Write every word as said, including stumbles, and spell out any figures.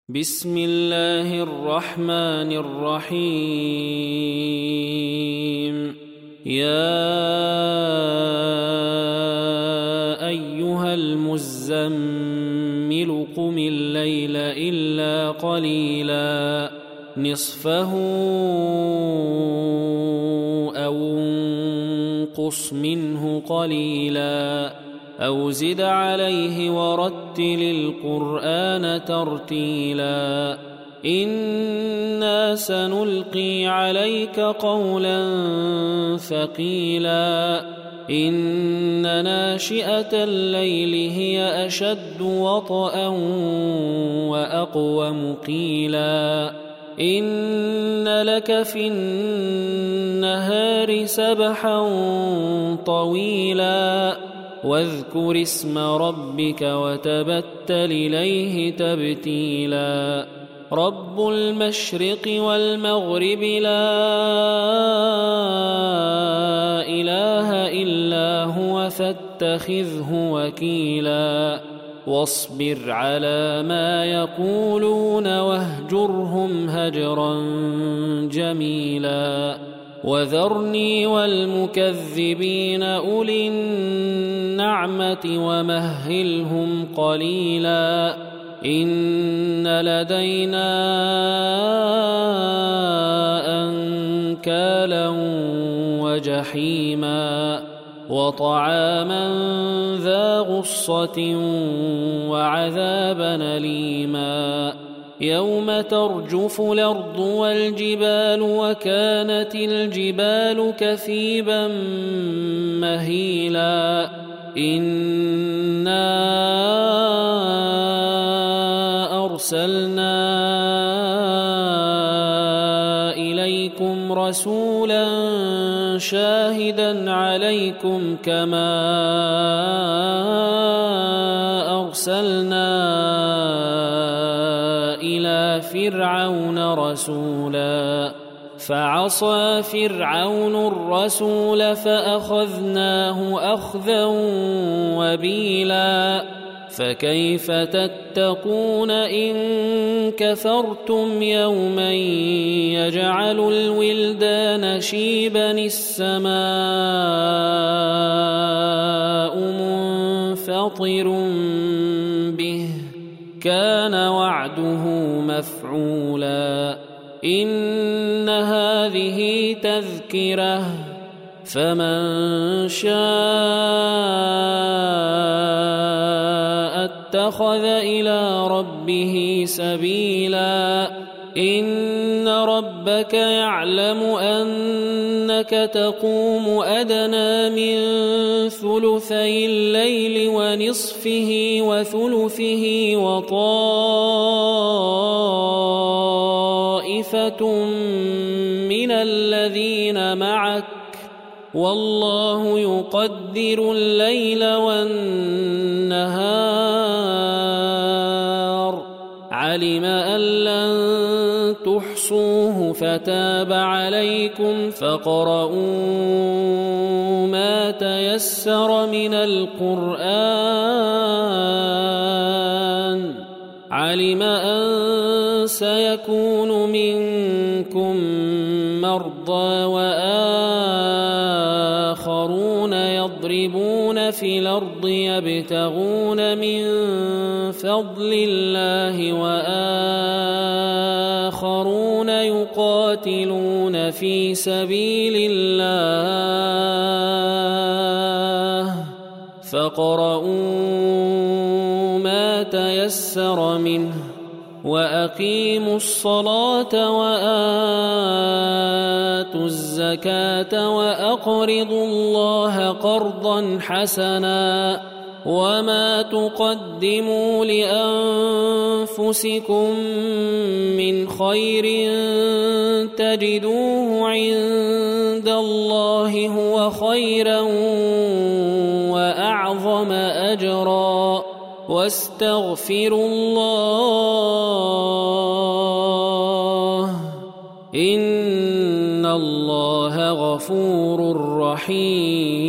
بسم الله الرحمن الرحيم يا أيها المزمل قم الليل إلا قليلا نصفه أو انقص منه قليلا أو زد عليه ورتل القرآن ترتيلا إنا سنلقي عليك قولا ثقيلا إن ناشئة الليل هي أشد وطئا وأقوم قيلا إن لك في النهار سبحا طويلا واذكر اسم ربك وتبتل إليه تبتيلا رب المشرق والمغرب لا إله إلا هو فاتخذه وكيلا واصبر على ما يقولون واهجرهم هجرا جميلا وذرني والمكذبين أولي النعمة ومهلهم قليلا إن لدينا أنكالا وجحيما وطعاما ذا غصة وعذابا أليما يوم ترجف الأرض والجبال وكانت الجبال كثيبا مهيلا إنا أرسلنا إليكم رسولا شاهدا عليكم كما أرسلنا إلى فرعون رسولا فعصى فرعون الرسول فأخذناه أخذا وبيلا فكيف تتقون إن كفرتم يوما يجعل الولدان شيبا السماء منفطر به كان وعده مفعولا إن هذه تذكرة فمن شاء اتخذ إلى ربه سبيلا إن ربك يعلم أنك تقوم أدنى من ثلثي الليل ونصفه وثلثه وطائفة من الذين معك والله يقدر الليل والنهار علم أن لن تحصوه فتاب عليكم فاقرؤوا ما تيسر من القرآن علم أن سيكون منكم مرضى وآخرون يضربون في الأرض يبتغون من فضل الله وآخرون يقاتلون في سبيل الله فاقرؤوا ما تيسر منه وأقيموا الصلاة وآتوا الزكاة وأقرضوا الله قرضا حسنا وما تقدموا لأنفسكم من خير تجدوه عند الله هو خيرا وأعظم أجرا واستغفروا الله إن الله غفور رحيم